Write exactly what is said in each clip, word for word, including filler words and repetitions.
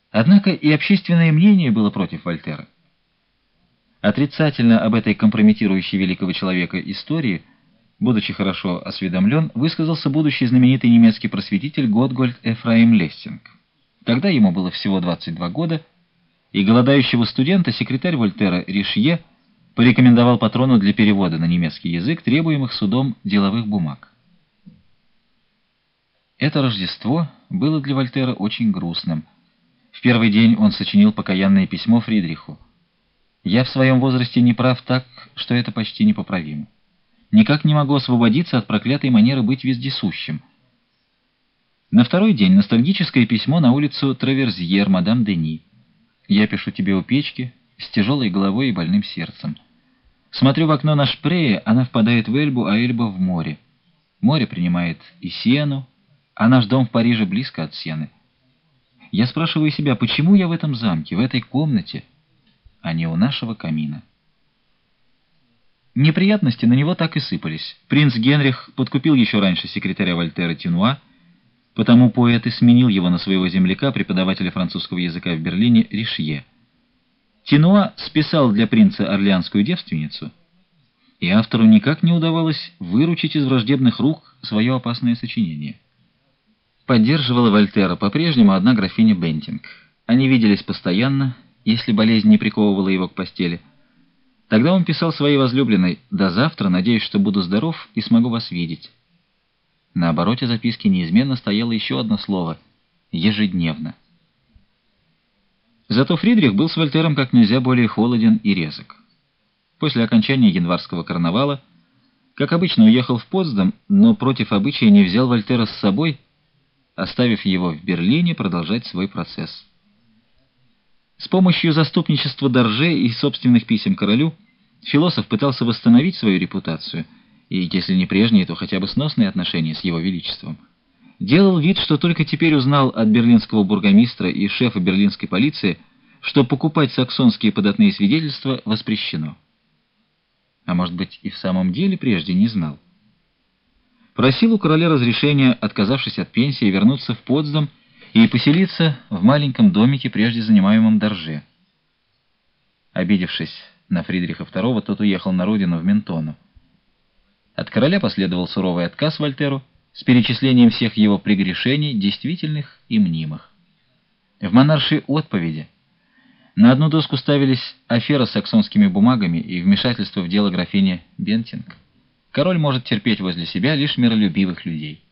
Однако и общественное мнение было против Вольтера. Отрицательно об этой компрометирующей великого человека истории, будучи хорошо осведомлен, высказался будущий знаменитый немецкий просветитель Готгольд Эфраим Лессинг. Тогда ему было всего двадцать два года, и голодающего студента секретарь Вольтера Ришье порекомендовал патрону для перевода на немецкий язык требуемых судом деловых бумаг. Это Рождество было для Вольтера очень грустным. В первый день он сочинил покаянное письмо Фридриху. «Я в своем возрасте не прав так, что это почти непоправимо. Никак не могу освободиться от проклятой манеры быть вездесущим». На второй день ностальгическое письмо на улицу Траверзьер, мадам Дени. «Я пишу тебе у печки, с тяжелой головой и больным сердцем. Смотрю в окно на Шпрее, она впадает в Эльбу, а Эльба в море. Море принимает и Сену, а наш дом в Париже близко от Сены. Я спрашиваю себя, почему я в этом замке, в этой комнате, а не у нашего камина?» Неприятности на него так и сыпались. Принц Генрих подкупил еще раньше секретаря Вольтера Тенуа, потому поэт и сменил его на своего земляка, преподавателя французского языка в Берлине, Ришье. Тенуа списал для принца орлеанскую девственницу, и автору никак не удавалось выручить из враждебных рук свое опасное сочинение. Поддерживала Вольтера по-прежнему одна графиня Бентинг. Они виделись постоянно, если болезнь не приковывала его к постели. Тогда он писал своей возлюбленной: «До завтра, надеюсь, что буду здоров и смогу вас видеть». На обороте записки неизменно стояло еще одно слово — «ежедневно». Зато Фридрих был с Вольтером как нельзя более холоден и резок. После окончания январского карнавала, как обычно, уехал в Потсдам, но против обычая не взял Вольтера с собой, оставив его в Берлине продолжать свой процесс. С помощью заступничества Дорже и собственных писем королю философ пытался восстановить свою репутацию и, если не прежние, то хотя бы сносные отношения с его величеством. Делал вид, что только теперь узнал от берлинского бургомистра и шефа берлинской полиции, что покупать саксонские податные свидетельства воспрещено. А может быть, и в самом деле прежде не знал. Просил у короля разрешения, отказавшись от пенсии, вернуться в Потсдам и поселиться в маленьком домике, прежде занимаемом Дорже. Обидевшись на Фридриха второго, тот уехал на родину в Ментону. От короля последовал суровый отказ Вольтеру с перечислением всех его прегрешений, действительных и мнимых. В монаршей отповеди на одну доску ставились афера с саксонскими бумагами и вмешательство в дело графини Бентинг. Король может терпеть возле себя лишь миролюбивых людей.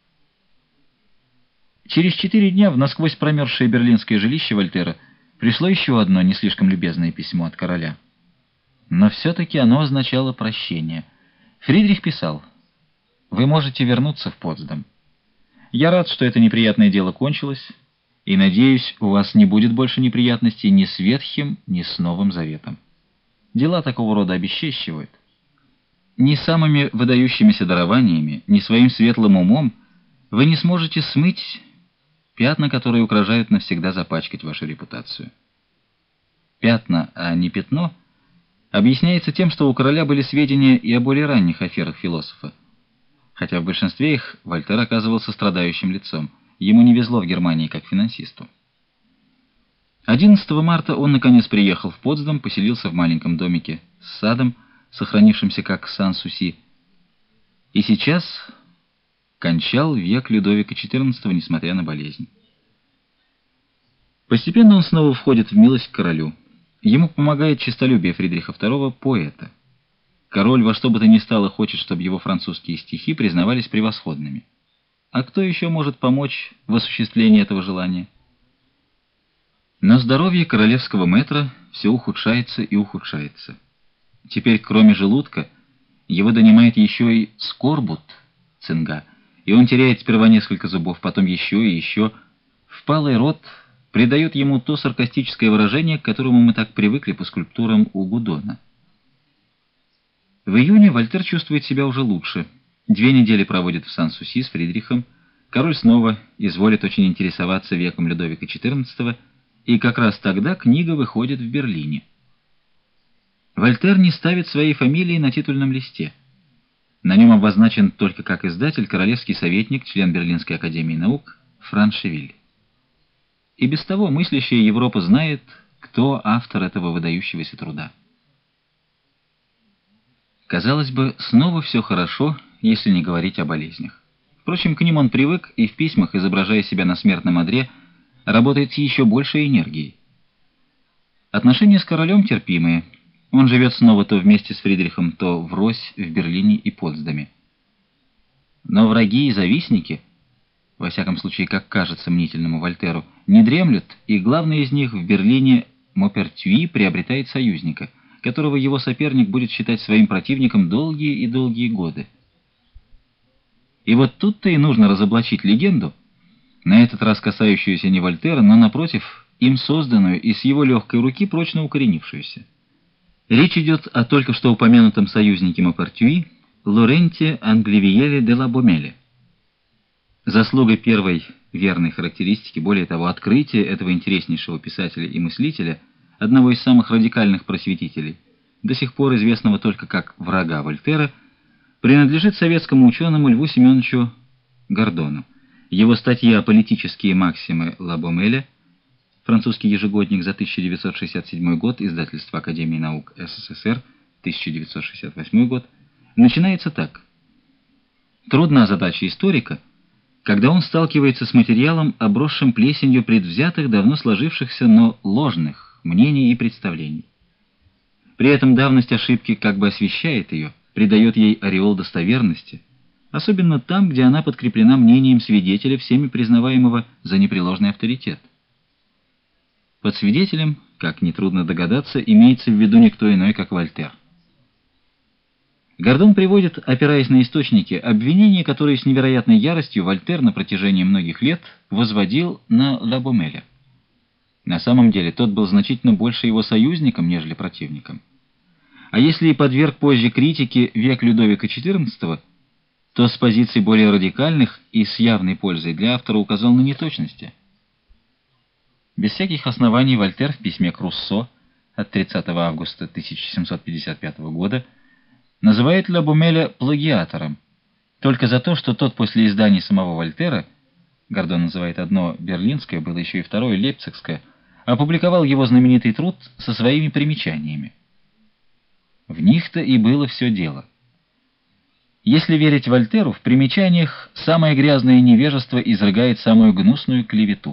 Через четыре дня в насквозь промерзшее берлинское жилище Вольтера пришло еще одно не слишком любезное письмо от короля. Но все-таки оно означало прощение. Фридрих писал: «Вы можете вернуться в Потсдам. Я рад, что это неприятное дело кончилось, и, надеюсь, у вас не будет больше неприятностей ни с Ветхим, ни с Новым Заветом. Дела такого рода обесчещивают. Ни самыми выдающимися дарованиями, ни своим светлым умом вы не сможете смыть пятна, которые угрожают навсегда запачкать вашу репутацию». Пятна, а не пятно, объясняется тем, что у короля были сведения и о более ранних аферах философа. Хотя в большинстве их Вольтер оказывался страдающим лицом. Ему не везло в Германии как финансисту. одиннадцатого марта он наконец приехал в Потсдам, поселился в маленьком домике с садом, сохранившимся как Сан-Суси, и сейчас кончал век Людовика четырнадцатого, несмотря на болезнь. Постепенно он снова входит в милость к королю. Ему помогает честолюбие Фридриха второго, поэта. Король во что бы то ни стало хочет, чтобы его французские стихи признавались превосходными. А кто еще может помочь в осуществлении этого желания? Но здоровье королевского мэтра все ухудшается и ухудшается. Теперь, кроме желудка, его донимает еще и скорбут, цинга, и он теряет сперва несколько зубов, потом еще и еще. Впалый рот придает ему то саркастическое выражение, к которому мы так привыкли по скульптурам у Гудона. В июне Вольтер чувствует себя уже лучше. Две недели проводит в Сан-Суси с Фридрихом. Король снова изволит очень интересоваться веком Людовика четырнадцатого, и как раз тогда книга выходит в Берлине. Вольтер не ставит своей фамилии на титульном листе. На нем обозначен только как издатель королевский советник, член Берлинской академии наук Франшевиль. и без того мыслящая Европа знает, кто автор этого выдающегося труда. Казалось бы, снова все хорошо, если не говорить о болезнях. Впрочем, к ним он привык и в письмах, изображая себя на смертном одре, работает с еще большей энергией. Отношения с королем терпимые. Он живет снова то вместе с Фридрихом, то врозь в Берлине и Потсдаме. Но враги и завистники, во всяком случае, как кажется мнительному Вольтеру, не дремлют, и главный из них в Берлине Мопертюи приобретает союзника, которого его соперник будет считать своим противником долгие и долгие годы. И вот тут-то и нужно разоблачить легенду, на этот раз касающуюся не Вольтера, но, напротив, им созданную и с его легкой руки прочно укоренившуюся. Речь идет о только что упомянутом союзнике Мопертюи Лоренте Англивиеле де ла Бомеле. Заслуга первой верной характеристики, более того, открытия этого интереснейшего писателя и мыслителя, одного из самых радикальных просветителей, до сих пор известного только как врага Вольтера, принадлежит советскому ученому Льву Семеновичу Гордону. Его статья «Политические максимы ла Бомеля», французский ежегодник за тысяча девятьсот шестьдесят седьмой год, издательство Академии наук СССР, тысяча девятьсот шестьдесят восьмой год, начинается так. Трудна задача историка, когда он сталкивается с материалом, обросшим плесенью предвзятых, давно сложившихся, но ложных мнений и представлений. При этом давность ошибки как бы освещает ее, придает ей ореол достоверности, особенно там, где она подкреплена мнением свидетеля, всеми признаваемого за непреложный авторитет. Под свидетелем, как нетрудно догадаться, имеется в виду никто иной, как Вольтер. Гордон приводит, опираясь на источники, обвинения, которые с невероятной яростью Вольтер на протяжении многих лет возводил на ла Бомеля. На самом деле тот был значительно больше его союзником, нежели противником. А если и подверг позже критике век Людовика четырнадцатого, то с позиций более радикальных и с явной пользой для автора указал на неточности. Без всяких оснований Вольтер в письме к Руссо от тридцатого августа тысяча семьсот пятьдесят пятого года называет ла Бомеля плагиатором, только за то, что тот после издания самого Вольтера, Гордон называет одно берлинское, было еще и второе лейпцигское, опубликовал его знаменитый труд со своими примечаниями. В них-то и было все дело. Если верить Вольтеру, в примечаниях самое грязное невежество изрыгает самую гнусную клевету.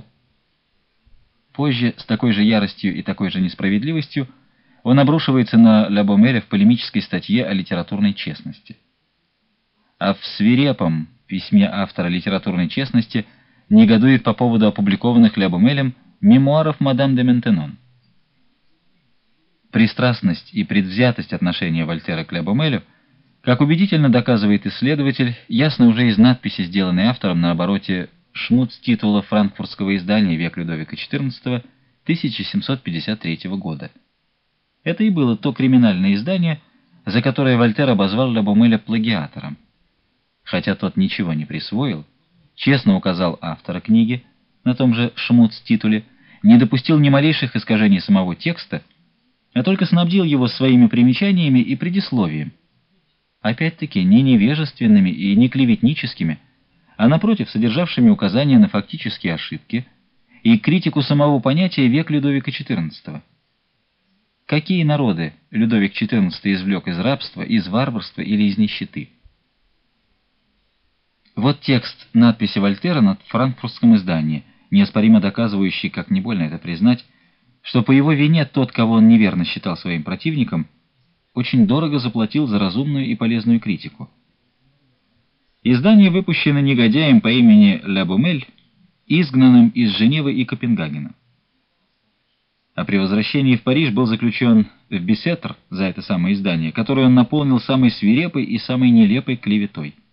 Позже, с такой же яростью и такой же несправедливостью, он обрушивается на ла Бомеля в полемической статье о литературной честности. А в свирепом письме автора литературной честности негодует по поводу опубликованных ла Бомелем мемуаров мадам де Ментенон. Пристрастность и предвзятость отношения Вольтера к ла Бомелю, как убедительно доказывает исследователь, ясно уже из надписи, сделанной автором на обороте шмуц-титула франкфуртского издания «Век Людовика четырнадцатого» тысяча семьсот пятьдесят третьего года. Это и было то криминальное издание, за которое Вольтер обозвал ла Бомеля плагиатором. Хотя тот ничего не присвоил, честно указал автора книги на том же шмуц-титуле, не допустил ни малейших искажений самого текста, а только снабдил его своими примечаниями и предисловием. Опять-таки не невежественными и не клеветническими, а напротив, содержавшими указания на фактические ошибки и критику самого понятия «век Людовика четырнадцатого». Какие народы Людовик четырнадцатый извлек из рабства, из варварства или из нищеты? Вот текст надписи Вольтера над франкфуртском издании, неоспоримо доказывающий, как не больно это признать, что по его вине тот, кого он неверно считал своим противником, очень дорого заплатил за разумную и полезную критику. Издание выпущено негодяем по имени ла Бомель, изгнанным из Женевы и Копенгагена. А при возвращении в Париж был заключен в Бисетр за это самое издание, которое он наполнил самой свирепой и самой нелепой клеветой.